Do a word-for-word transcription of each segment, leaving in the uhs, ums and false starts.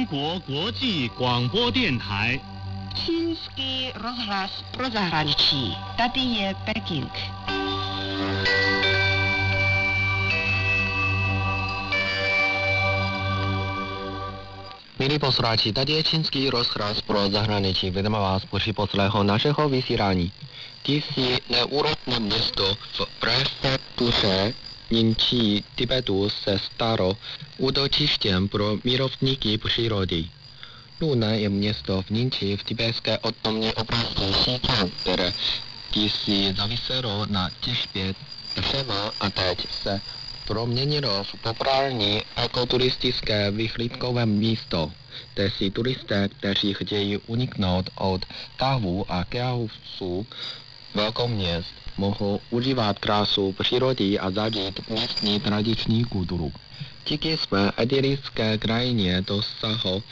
中国国际广播电台。 Čínský rozhlas pro zahraničí. Tady je Peking. Milí posluchači, tady je Čínský rozhlas pro zahraničí. Vítáme vás při poslechu našeho vysílání. Ty neúrodné město v prefektuře Ningqi Tibetu se stalo útočištěm pro milovníky přírody. Lunan je město v Ningqi v tibetské autonomní oblasti Xizang, které kdysi záviselo na těžbě dřeva a teď se proměnilo v populární ekoturistické vyhlídkové místo, kde si turisté, kteří chtějí uniknout od davu a chaosu velkoměst, mohou užívat krásu přírody a zažít místní tradiční kulturu. Díky své idylické krajině dosáhl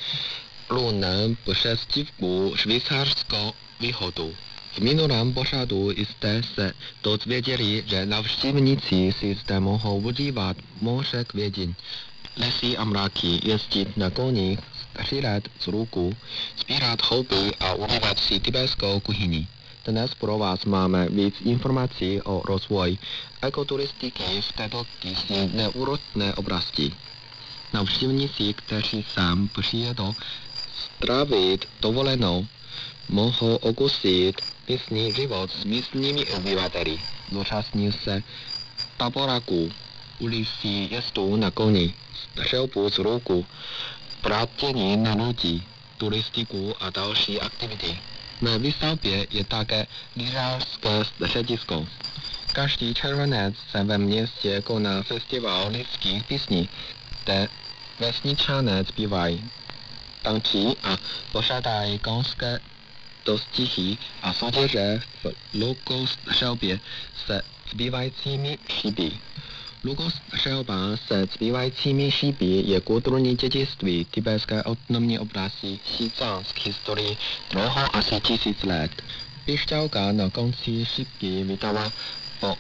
Lunan přezdívku švýcarského východu. V minulém pořadu jste se dozvěděli, že návštěvníci si zde mohou užívat moře květin, lesy a mraky, jezdit na koních, střílet z luku, sbírat houby a užívat si tibetskou kuchyni. Dnes pro vás máme víc informací o rozvoji ekoturistiky v této kdysi neúrodné oblasti. Návštěvníci, kteří sem přijedou strávit dovolenou, mohou okusit místní život s místními obyvateli. Zúčastní se táboráku, ulici jezdu na koni, střelbu z luku, brátění na lodi, turistiku a další aktivity. Na výstavbě je také lyžařské středisko. Každý červenec se ve městě koná festival lidských písní, kde vesničané zpívají, tančí a pořádají konské dostihy a soutěže v lukostřelbě se zbývajícími šípy. Lukostřelba se zbývajícími šípy je kulturní dědictví tibetské autonomní oblasti Xizang s historií dlouhou asi tisíc let. Pišťalka na konci šípky vydala po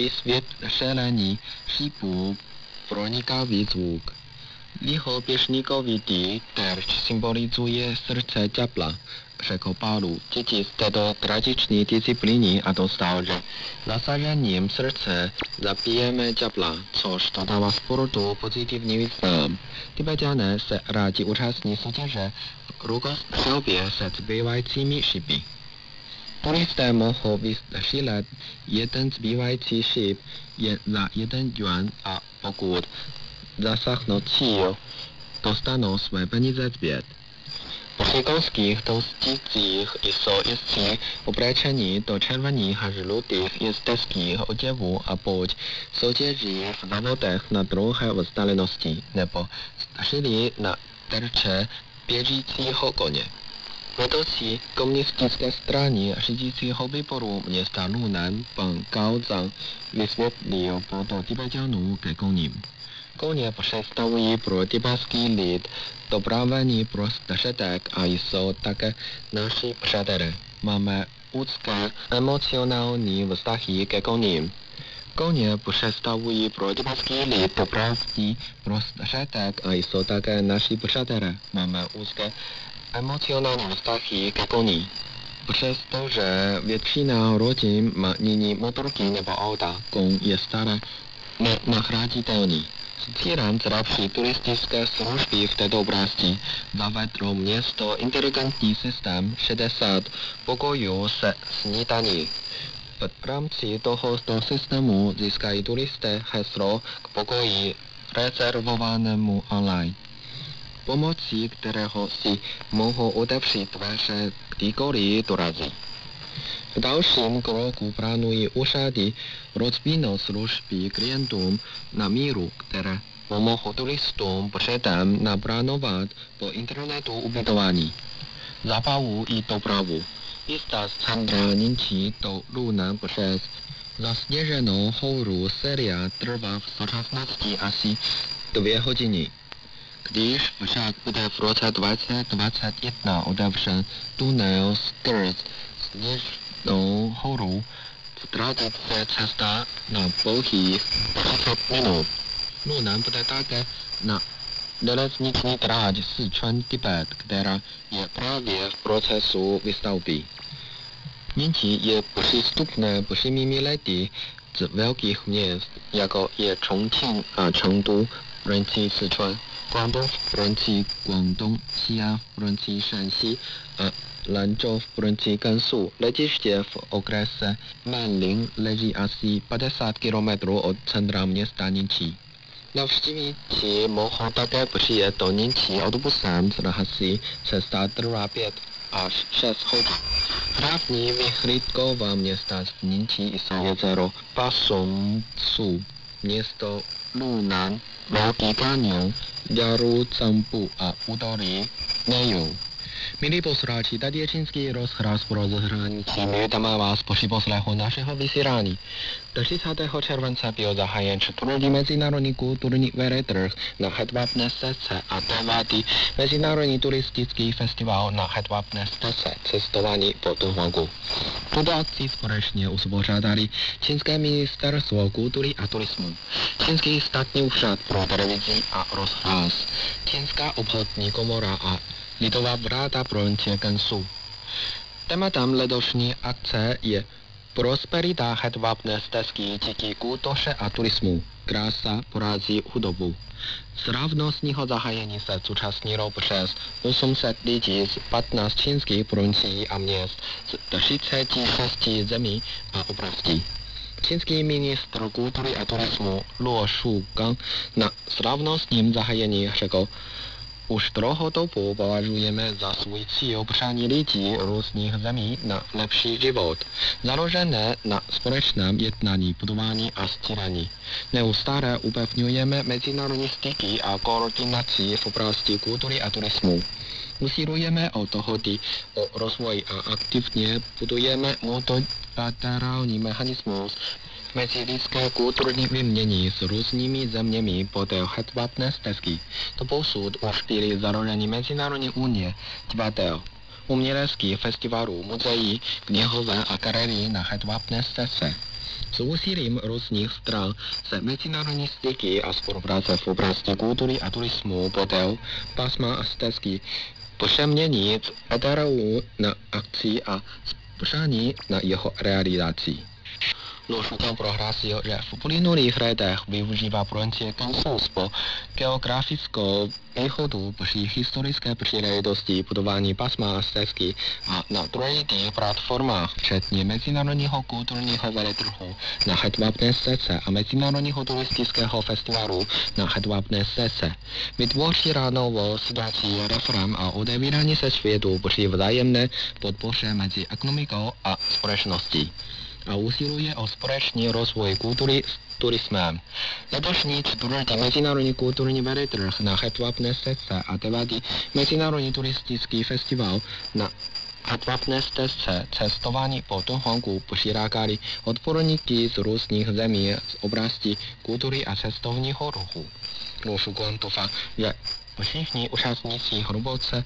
vysvětlení šípů pronikavý zvuk. Výchoběžníkový terč symbolizuje srdce ďábla, řekl Paulu, dědic této tradiční disciplíny a dostal, že nasazením srdce zabijeme ďábla, což dodává sportu pozitivní význam. Tibetané se rádi účastní soutěže v lukostřelbě se zbývajícími šípy. Turisté mohou vystřílet jeden zbývající šíp jen za jeden yuan a pokud zasáhnou cíl, dostanou své peníze zpět. Při konských dosticích jsou jezdci oblečeni do červených a žlutých jezdeckých oděvů a buď soutěží v závodech na dlouhé vzdálenosti nebo střílí na terče běžícího koně. Vedoucí komunistické strany řídícího výboru města Lunan pan Gao Zhang vysvětlil proto Tibetanů ke koním. Koně představují pro tibetský lid dopravení prostředek a jsou také naši přátelé. Máme úzké emocionální vztahy ke koním. Koně představují pro tibetský lid dopravní prostředek a jsou také naši přátelé. Máme úzké emocionální vztahy ke koní. Přestože většina rodin má nyní motorky nebo auta, kon je stále nenahraditelný. S cílem zlepšit turistické služby v této oblasti zavedlo město inteligentní systém šedesát pokojů se snídaní. V rámci tohoto systému získají turisté heslo k pokoji rezervovanému online, pomocí kterého si mohou otevřít dveře kdykoliv dorazí. V dalším kroku plánují úřady rozvinout služby klientům na míru, které pomohou turistům předem naplánovat po internetu ubytování, zábavu i dopravu. Jízda z centra Ningqi do Lunan přes zasněženou horu séria trvá v současnosti asi dvě hodiny. Když však bude v roce dvacet dvacet jedna otevřen tunel skrz sněžnou horu, ztratit se cesta na pouhých třicet minut. Lunan bude také na Železniční tráť Sichuan-Tibet, která je právě v procesu výstavby. Nyní je přístupné všemi lety z velkých měst, jako je Chongqing a Chengdu v provincii Sichuan, Guangdong v provincii Guangdong, Xi'an v provincii Shanxi a Lanzhou v provincii Gansu. Letiště v okrese Manling leží asi padesát kilometrů od centra města Ningqi. Navštěvníci mohou také přijet do Ningqi autobusem s rahasí cesta trvá pět až šest hodin. Hlavní vyhlídková města v Ningqi jsou jezero Pasong-Su, město Lunan, Velký kanion, Jaruzambu a údolí Nejou. Milí posluchači, tady je čínský rozhlas pro zahraničí. My vítáme vás při poslechu našeho vysílání. třicátého července byl zahájen čtvrtý mezinárodní kulturní veletrh na hedvábné stezce a devátý mezinárodní turistický festival na hedvábné stezce cestování po Dunhuanghu. Tuto akci společně uspořádali Čínské ministerstvo kultury a turismu, Čínský státní úřad pro televizi a rozhlas, Čínská obchodní komora a Lidová vláda provincie Gansu. Tématem letošní akce je prosperita hedvábné stezky díky kultuře a turismu. Krása porazí chudobu. Slavnostního zahájení se zúčastnilo přes osm set lidí z patnácti čínských provincií a měst z třiceti šesti zemí a oblastí. Čínský ministr kultury a turismu Luo Shugang na slavnostním zahájení řekl: už dlouhodobu považujeme za svůj cíl přání lidí různých zemí na lepší život, založené na společném jednání, budování a sdílení. Neustále upevňujeme mezinárodní styky a koordinaci v oblasti kultury a turismu. Usilujeme o dohody o rozvoji a aktivně budujeme multilaterální mechanismus mezilidské kulturní výměny s různými zeměmi podél hedvábné stezky. Doposud už byly založeny Mezinárodní unie divadel, uměleckých festivalů, muzeí, knihové a galerii na hedvábné stezce. S úsilím různých stran se mezinárodní styky a spolupráce v oblasti kultury a turismu podél pásma a stezky přeměnit etérou na akci a spřání na jeho realizaci. Luo Shugang prohlásil, že v uplynulých letech využívá provincie Gansu po geografickou výhodu při historické příležitosti budování pásma a stezky a na druhých platformách, včetně Mezinárodního kulturního veletrhu na hedvábné stezce a Mezinárodního turistického festivalu na hedvábné stezce. Vytvořila novou situaci reform a otevírání se světu při vzájemné podpoře mezi ekonomikou a společností a usiluje o společný rozvoj kultury s turismem. Letošní čtvrtý mezinárodní kulturní veletrh na hedvábné stezce a devátý mezinárodní turistický festival na hedvábné stezce cestování po Dunhuanghu přilákali odborníky z různých zemí z oblasti kultury a cestovního ruchu. Luo Shugang doufá, že všichni účastníci hluboce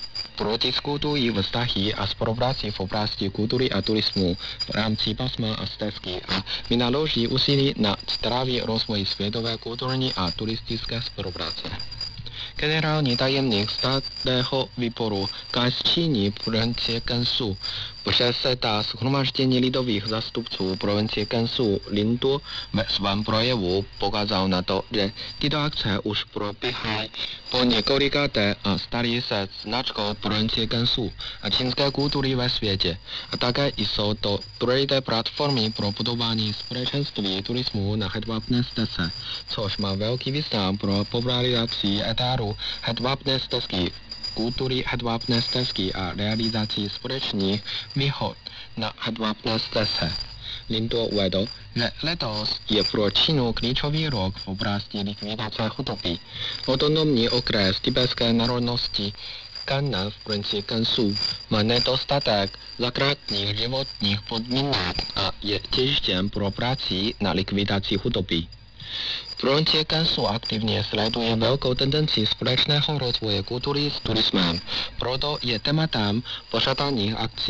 prodiskutují vztahy a spolupráci v oblasti kultury a turismu v rámci pásma a stezky a vynaloží úsilí na zdravý rozvoj světové kulturní a turistické spolupráce. Generální tajemník státního výboru gesční provincie Gansu, předseda shromáždění lidových zástupců provincie Gansu Lin Duo ve svém projevu pokázal na to, že tyto akce už probíhají po několikáté a starí se značkou provincie Gansu a čínské kultury ve světě. A také jsou to důležité platformy pro budování společenství turismu na hedvábné stezce, což má velký význam pro popularizaci etáru hedvábné stezky, kultury hedvábné stezky a realizaci společných výhod na hedvábné stezce. Lin Duo uvedl, že letos je pro Čínu klíčový rok v oblasti likvidace chudoby. Autonomní okres tibetské národnosti Gannan v provincii Gansu má nedostatek základních životních podmínek a je těžištěm pro práci na likvidaci chudoby. Provincie Gansu aktivně sleduje velkou tendenci společného rozvoje kultury s turismem, proto je tématem pořádání akcí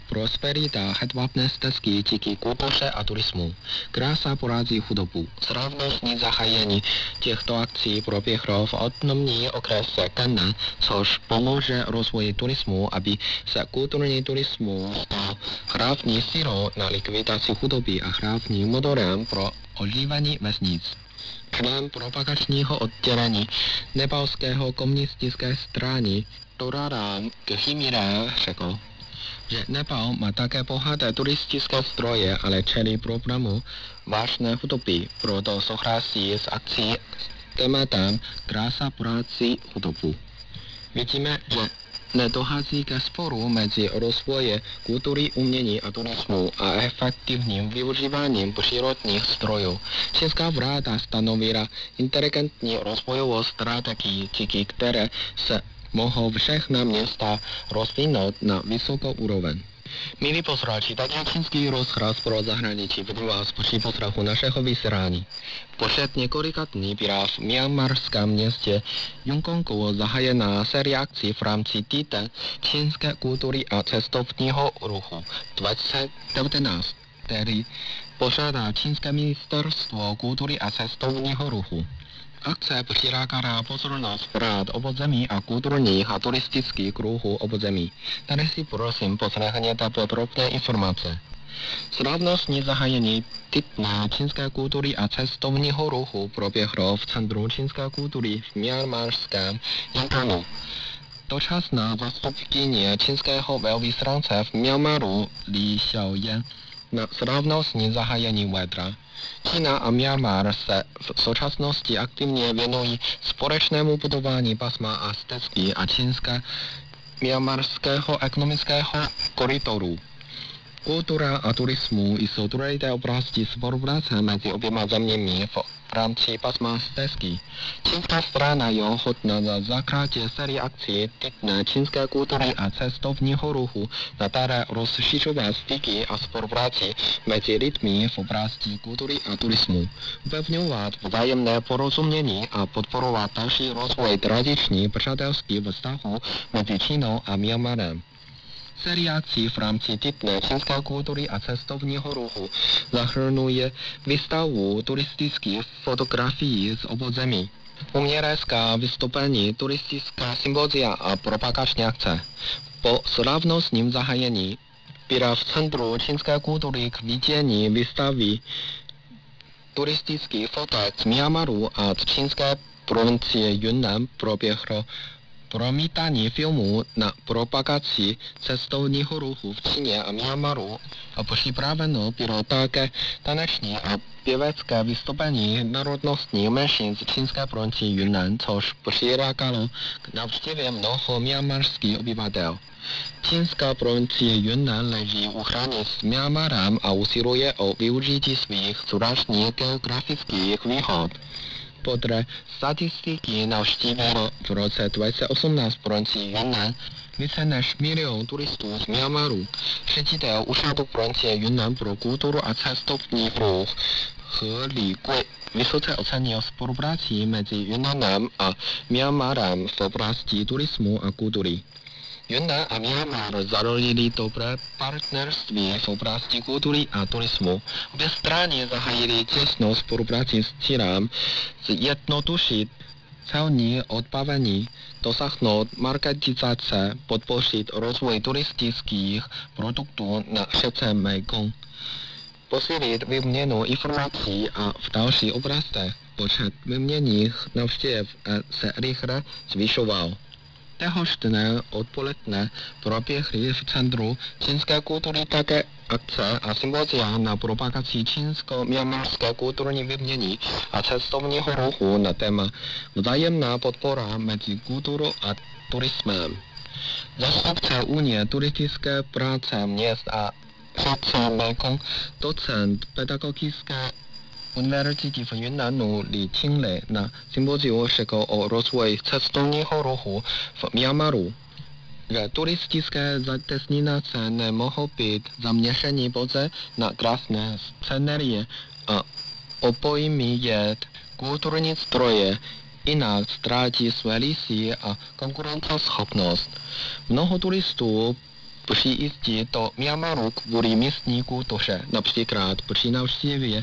Prosperita hedvábné stezky díky kultuře a turismu. Krása porazí chudobu. Slavnostní zahájení těchto akcí proběhlo v autonomní okrese Kanna, což pomůže rozvoji turismu, aby se kulturní turismus stal hlavní silou na likvidaci chudoby a hlavním motorem pro oživení vesnic. Člen propagačního oddělení nepalského komunistické strany Toraram Khimira řekl, že Nepal má také bohaté turistické zdroje, ale čelí problému vážné chudoby, proto souhlasí s akcí s tématem Krása porazí chudobu. Vidíme, že nedochází ke sporu mezi rozvojem kultury, umění a turismu a efektivním využíváním přírodních zdrojů. Čínská vláda stanovila inteligentní rozvojovou strategii, díky které se mohou všechna města rozvinout na vysokou úroveň. Milí posluchači, tady je Čínský rozhlas pro zahraničí, budu vás při poslechu našeho vysílání. Počet několika dní byla v myanmarském městě Yongkongu zahájena série akcí v rámci týdne čínské kultury a cestovního ruchu dvacet devatenáct, který pořádá Čínské ministerstvo kultury a cestovního ruchu. Akce přilákala pozornost vlád obou zemí a kulturních a turistických kruhů obou zemí. Tady si prosím poslechněte podrobné informace. Slavnostní zahájení týdne čínské kultury a cestovního ruchu proběhlo v Centru čínské kultury v myanmarském Yangongu. Dočasná zástupkyně čínského velvyslance v Myanmaru Li Xiaoyan na slavnostní zahájení vedla. Čína a Myanmar se v současnosti aktivně věnují společnému budování pasma a stezky a čínské myanmarského ekonomického koridoru. Kultura a turismu jsou důležité oblasti spolupráce mezi oběma zeměmi v rámci pasma stezky. Čínská strana je ochotná na základě série akcí týdne čínské kultury a cestovního ruchu nadále rozšiřovat styky a spolupráci mezi lidmi v oblasti kultury a turismu, upevňovat vzájemné porozumění a podporovat další rozvoj tradičních přátelských vztahů mezi Čínou a Myanmarem. Série akcí v rámci týdne čínské kultury a cestovního ruchu zahrnuje výstavu turistických fotografií z obou zemí, umělecká vystoupení, turistická sympozia a propagační akce. Po slavnostním zahájení byla v Centru čínské kultury k vidění výstavy turistických fotek z Myanmaru a z čínské provincie Yunnan proběhlo promítání filmů na propagaci cestovního ruchu v Číně a Myanmaru a připraveno bylo také taneční a pěvecké vystoupení národnostních menšin z čínské provincie Yunnan, což přilákalo k návštěvě mnoho myanmarských obyvatel. Čínská provincie Yunnan leží u hranic s Myanmarem a usiluje o využití svých zvláštních geografických výhod. Podle statistiky navštívilo v roce dva tisíce osmnáct provincii Yunnan více než milion turistů z Myanmaru. Ředitel úřadu provincie Yunnan pro kulturu a cestovní ruch He Ligui vysoce ocenil spolupráci mezi Yunnanem a Myanmarem v oblasti turismu a kultury. Yunnan a Myanmar založili dobré partnerství v oblasti kultury a turismu. Obě strany zahájily těsnou spolupráci s cílem zjednodušit celní odbavení, dosáhnout marketizace, podpořit rozvoj turistických produktů na řece Mekong, posílit výměnu informací a v dalších oblastech počet výměnných návštěv se rychle zvyšoval. Téhož dne odpoledne proběhly v Centru čínské kultury také akce a sympozia na propagaci čínsko-myanmarské kulturní výměny a cestovního ruchu na téma vzájemná podpora mezi kulturou a turismem. Zástupce Unie turistické práce měst a řece Mekong, docent pedagogické univerzity v Yunnanu Li Qinglei na sympóziu řekl o rozvoji cestovního ruchu v Myanmaru, že turistické destinace nemohou být zaměřeny pouze na krásné scenérie a opomíjet kulturní zdroje, jinak ztratí své lisy a konkurenceschopnost. Mnoho turistů při jízdě do Myanmaru kvůli místní kultuře. Například při návštěvě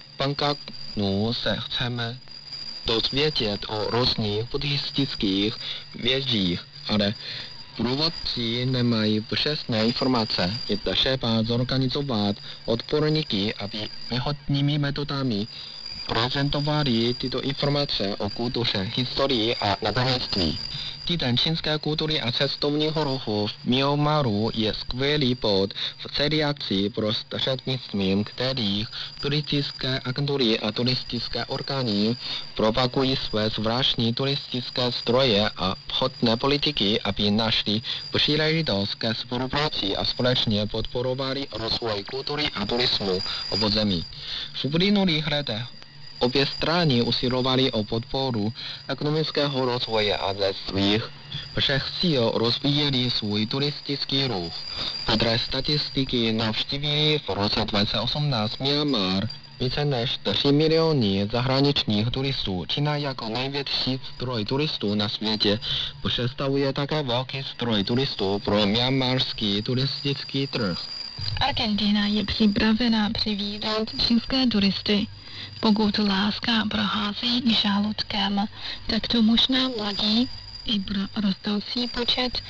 Bangkoku se chceme dozvědět o různých buddhistických věžích, ale průvodci nemají přesné informace. Je třeba zorganizovat odborníky, aby výhodnými metodami prezentovali tyto informace o kultuře, historii a náboženství. Týden čínské kultury a cestovního ruchu v Myanmaru je skvělý bod v celé akci prostřednictvím kterých turistické agentury a turistické orgány propagují své zvláštní turistické stroje a vhodné politiky, aby našli příležitost ke spolupráci a společně podporovali rozvoj kultury a turismu obou zemí. V uplynulých letech obě strany usilovaly o podporu ekonomického rozvoje a ze svých všech síl rozvíjeli svůj turistický ruch. Podle statistiky navštívili v roce dva tisíce osmnáct Myanmar více než tři miliony zahraničních turistů. Čína jako největší zdroj turistů na světě představuje také velký zdroj turistů pro myanmarský turistický trh. Argentina je připravena přivítat čínské turisty. Pokud láska prochází žaludkem, tak to možná mladí i pro rostoucí počet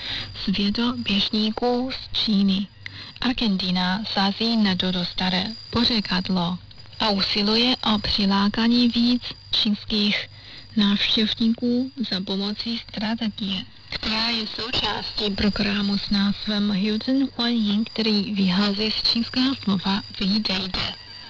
světoběžníků z Číny. Argentina sází na toto staré pořekadlo a usiluje o přilákání víc čínských návštěvníků za pomocí strategie, která je součástí programu s názvem Hilton Huanying, který vychází z čínského slova vítejte.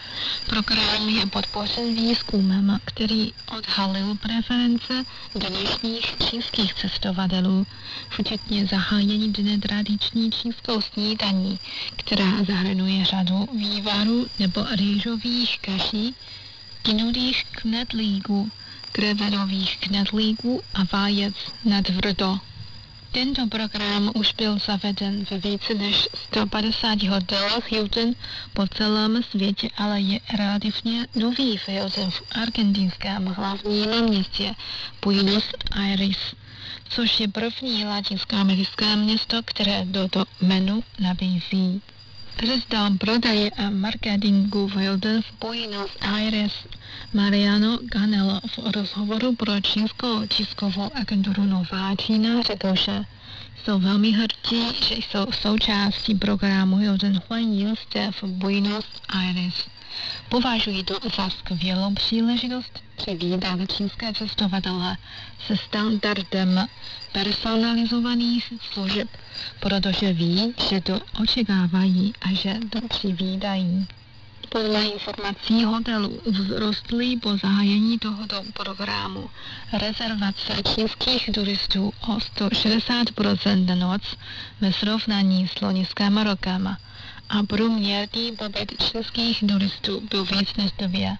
Program je podpořen výzkumem, který odhalil preference dnešních čínských cestovatelů, včetně zahájení dne tradiční čínskou snídaní, která zahrnuje řadu vývarů nebo rýžových kaší, kynutých knedlíků, krevenových knedlíků a vajec na tvrdo. Tento program už byl zaveden ve více než sto padesáti hotelech Hilton po celém světě, ale je relativně nový v Hilton v argentinském hlavním městě Buenos Aires, což je první latinskoamerické město, které toto menu nabízí. Ředitel prodeje a marketingu v Hilton v Buenos Aires Mariano Ganello v rozhovoru pro čínskou tiskovou agenturu Nová Čína řekl, že jsou velmi hrdí, že jsou součástí programu Hilton Huanying zde v Buenos Aires. Považují to za skvělou příležitost přivítat čínské cestovatele se standardem personalizovaných služeb, protože ví, že to očekávají a že to přivítají. Podle informací hotelu vzrostly po zahájení tohoto programu rezervace čínských turistů o sto šedesát procent na noc ve srovnání s loňským rokem a průměrný pobyt čínských turistů byl víc než dvě.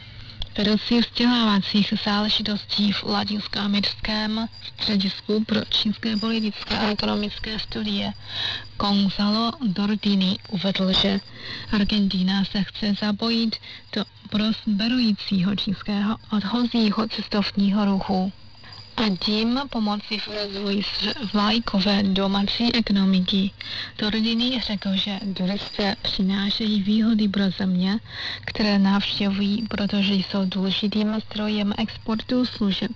Vedoucí vzdělávacích záležitostí v latinskoamerickém středisku pro čínské politické a ekonomické studie Gonzalo Dordini uvedl, že Argentina se chce zapojit do prosperujícího čínského odchozího cestovního ruchu a tím pomoci v rozvoji vlajkové domácí ekonomiky. Dordini řekl, že turisté přinášejí výhody pro země, které navštěvují, protože jsou důležitým zdrojem exportu služeb.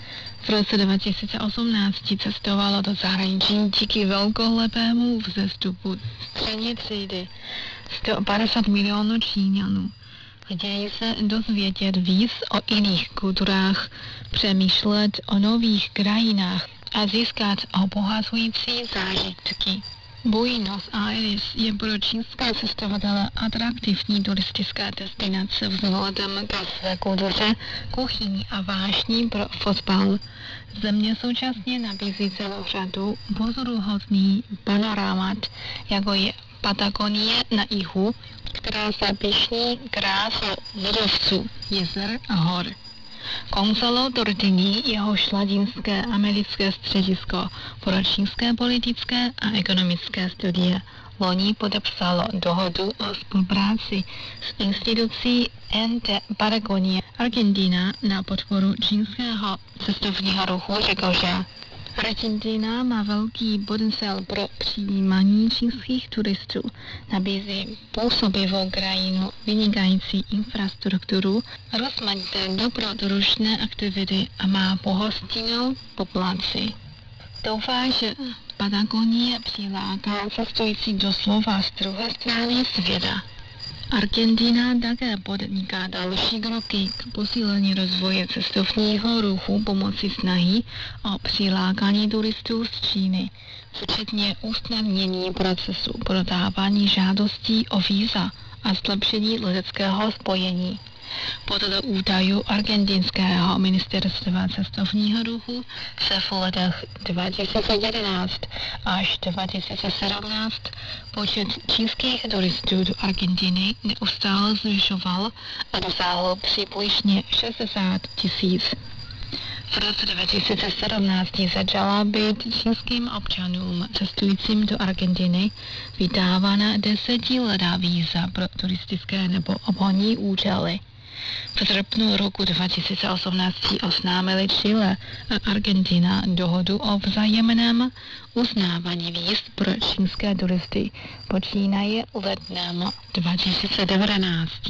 V roce dva tisíce osmnáct cestovalo do zahraničí díky velkolepému vzestupu střední třídy sto padesát milionů Číňanů. Chtějí se dozvědět víc o jiných kulturách, přemýšlet o nových krajinách a získat obohacující zážitky. Buenos Aires je pro čínské cestovatele atraktivní turistická destinace vzhledem ke své kultuře, kuchyni a vášní pro fotbal. Země současně nabízí celou řadu pozoruhodných panorámat, jako je Patagonie na jihu, která se pyšní krásou ledovců, jezer a hor. Gonzalo Dordini, jehož latinské americké středisko pro čínské politické a ekonomické studie loni podepsalo dohodu o spolupráci s institucí N T Patagonie Argentina na podporu čínského cestovního ruchu, řekl, že Argentina má velký potenciál pro přijímání čínských turistů, nabízí působivou krajinu, vynikající infrastrukturu, rozmanité dobrodružné aktivity a má pohostinnou populaci. Doufá, že Patagonie přiláká cestující doslova z druhé strany světa. Argentina také podniká další kroky k posílení rozvoje cestovního ruchu pomocí snahy o přilákání turistů z Číny, včetně usnadnění procesu podávání žádostí o víza a zlepšení leteckého spojení. Podle údajů argentinského ministerstva cestovního ruchu se v letech dva tisíce jedenáct až dva tisíce sedmnáct počet čínských turistů do Argentiny neustále zvyšoval a dosáhl přibližně šedesát tisíc. V roce dva tisíce sedmnáct začala být čínským občanům cestujícím do Argentiny vydávána desetiletá víza pro turistické nebo obchodní účely. V srpnu roku dva tisíce osmnáct oznámili Chile a Argentina dohodu o vzájemném uznávání víz pro čínské turisty počínaje lednem dva tisíce devatenáct.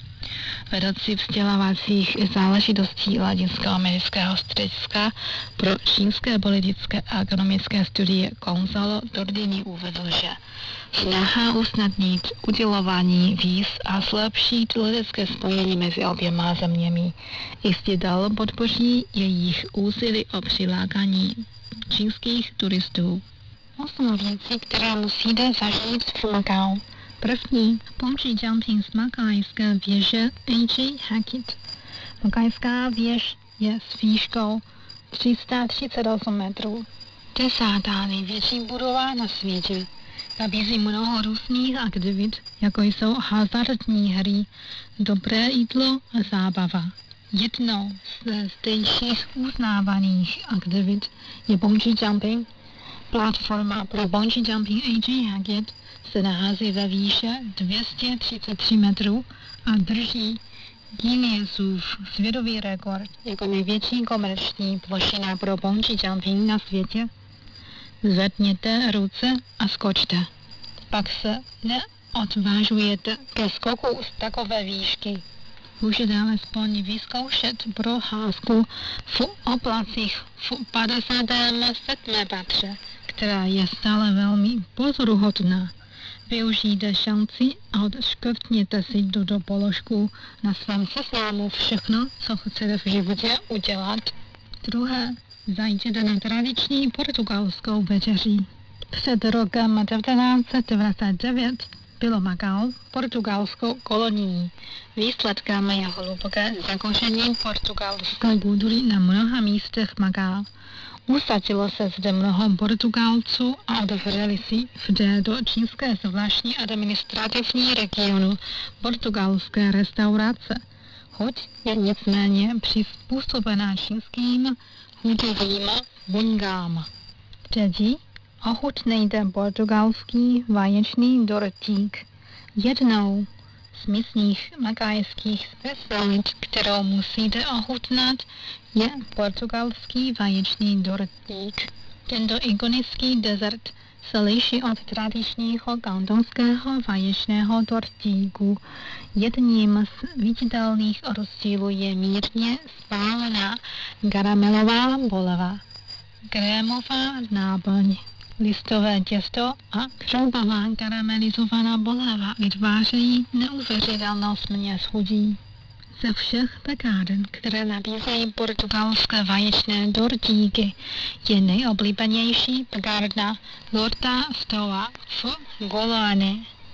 Vedoucí vzdělávacích záležitostí Latinskoamerického střediska pro čínské politické a ekonomické studie Gonzalo Tordini uvedl, že snaha usnadnit udělování víz a zlepšit letecké spojení mezi oběma zeměmi jistě dál podpoří jejich úsilí o přilákání čínských turistů. Osm věcí, které musíte zažít v Macau. První, bungee jumping z makajské věže A J Hackett. Makajská věž je s výškou tři sta třicet osm metrů. Desátá největší budova na světě. Nabízí mnoho různých aktivit, jako jsou hazardní hry, dobré jídlo a zábava. Jednou z zdejších uznávaných aktivit je bungee jumping. Platforma pro bungee jumping A J Hackett se nachází ve výše dvě stě třicet tři metrů a drží Guinnessův světový rekord jako největší komerční plošina pro bungee jumping na světě. Zvedněte ruce a skočte. Pak se neodvážujete ke skoku z takové výšky. Můžete alespoň vyzkoušet procházku v oblacích v padesátém sedmém patře, která je stále velmi pozoruhodná. Využijte šanci a odškrtněte si tuto položku na svém seznamu všechno, co chcete v životě udělat. Druhé, zajděte na tradiční portugalskou večeři. Před rokem devatenáct set devadesát devět bylo Macau portugalskou kolonií. Výsledkem je hluboké zakoření portugalské kultury na mnoha místech Macau. Usadilo se zde mnoho Portugalců a otevřeli si v této čínské zvláštní administrativní regionu portugalské restaurace, hoď je nicméně přizpůsobená čínským hudovým buňkám. Třetí, ochutnejte portugalský vaječný dortík. Jednou z místních makajských specialit, kterou musíte ochutnat, je portugalský vaječný dortík. Tento ikonický dezert se liší od tradičního kantonského vaječného dortíku. Jedním z viditelných rozdílů je mírně spálená karamelová poleva, krémová náplň, listové těsto a křoubová karamelizovaná poleva vytvářejí neuvěřitelnou směs chutí. Ze všech pekáren, které nabízejí portugalské vaječné dortíky, je nejoblíbenější pekárna Lorta Stoa v Goláne.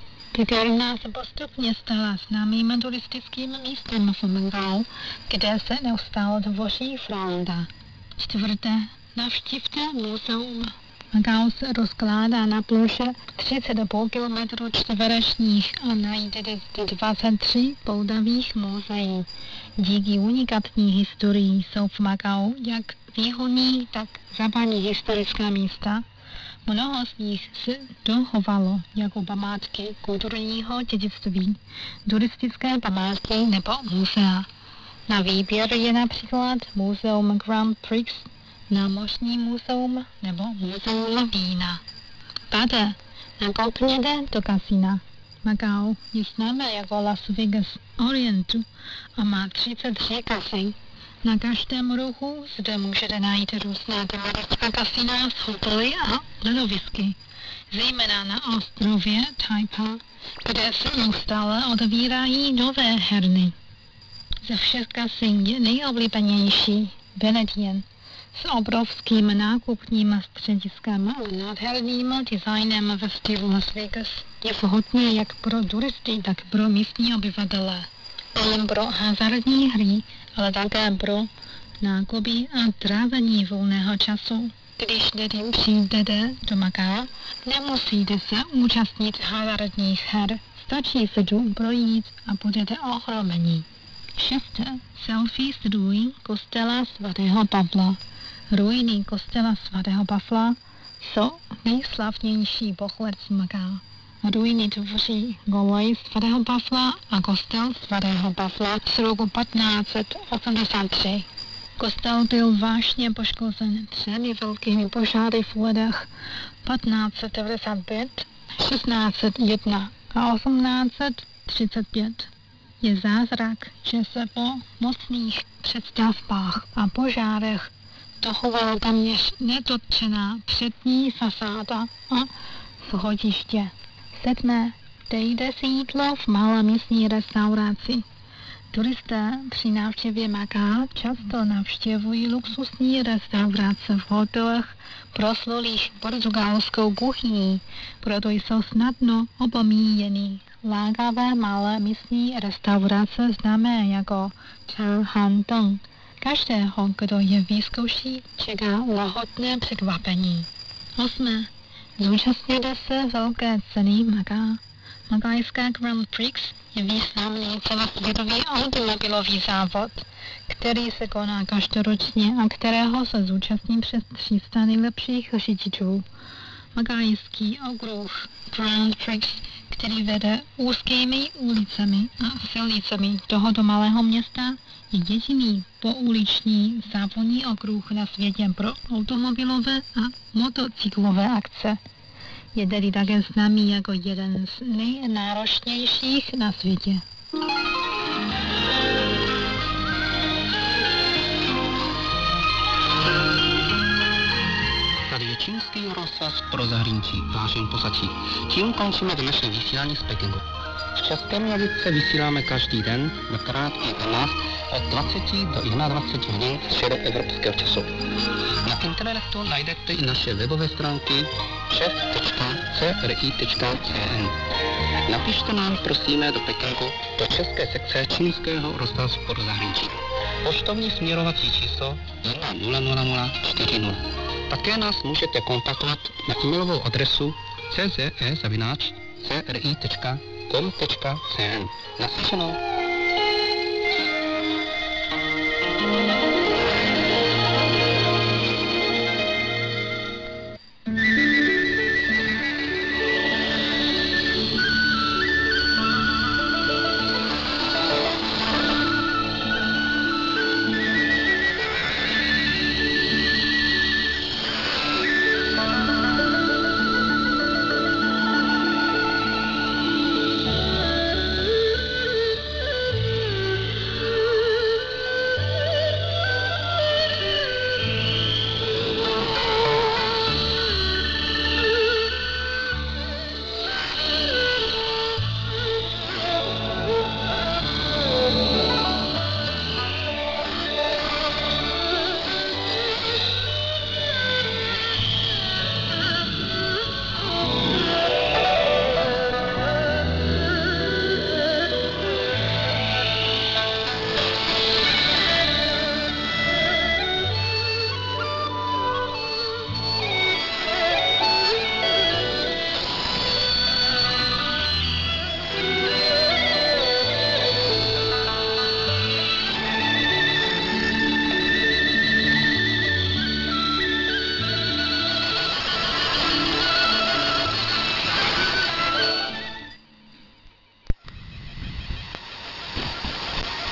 Pekárna se postupně stala známým turistickým místem v Macau, kde se neustále tvoří fronta. Čtvrté, navštivte muzeum. Macau se rozkládá na ploše třicet celá pět kilometrů čtverečních a najdete zde dvacet tři poudavých muzeí. Díky unikátní historii jsou v Macau jak východní, tak západní historická místa. Mnoho z nich se dochovalo jako památky kulturního dědictví, turistické památky nebo muzea. Na výběr je například muzeum Grand Prix námořní muzeum nebo muzeum vína. Páté, nakoukněte do kasína. Macau je známé jako Las Vegas Orientu a má třicet tři kasin. Na každém rohu zde můžete najít různá tematická kasína s hotely a ledovisky. Zejména na ostrově Taipa, kde se neustále otevírají nové herny. Ze všech kasin je nejoblíbenější Venetian s obrovským nákupním střediskem a nádherným designem ve stylu Las Vegas. Je vhodný jak pro turisty, tak pro místní obyvatele. Nejen pro hazardní hry, ale také pro nákupy a trávení volného času. Když tedy přijdete do Macau, nemusíte se účastnit hazardních her. Stačí se tu projít a budete ohromeni. Šesté. Selfie s ruin kostela svatého Pavla. Ruiny kostela svatého Pavla jsou nejslavnější pohled z Macau. Ruiny tvoří golej svatého Pavla a kostel svatého Pavla z roku patnáct set osmdesát tři. Kostel byl vážně poškozen třemi velkými požáry v letech patnáct set devadesát pět, šestnáct set jedna a osmnáct set třicet pět. Je zázrak, že se po mocných představbách a požárech dochovala téměř nedotčená přední fasáda a schodiště. Sedmé. Dejte si jídlo v malé místní restauraci. Turisté při návštěvě Macau často navštěvují luxusní restaurace v hotelech proslulých portugalskou kuchyní, proto jsou snadno opomíjeny. Lákavé malé místní restaurace známé jako Chao Han Dong. Každého, kdo je vyzkouší, čeká lahodné překvapení. Osmé. Zúčastněte se velké ceny Macau. Macajská Grand Prix je významný celosvětový automobilový závod, který se koná každoročně a kterého se zúčastní přes tři sta nejlepších řidičů. Macajský okruh Grand Prix, který vede úzkými ulicemi a silnicemi tohoto malého města, je jediný pouliční závodní okruh na světě pro automobilové a motocyklové akce. Je tedy také známý jako jeden z nejnáročnějších na světě. Tady je čínský rozhlas pro zahraničí, vážení posluchači. Tím končíme dnešní vysílání z Pekingu. V českém jazyce vysíláme každý den na krátký kanál od dvaceti do dvaceti jedna hodin středoevropského času. Na internetu najdete i naše webové stránky čes tečka c r i tečka c n. Napište nám, prosíme, do Pekingu, do české sekce čínského rozhlasu pro zahraničí. Poštovní směrovací číslo jedna nula nula nula čtyři nula. Také nás můžete kontaktovat na e-mailovou adresu c z e zavináč c r i tečka com tečka c n. Naslyšenou.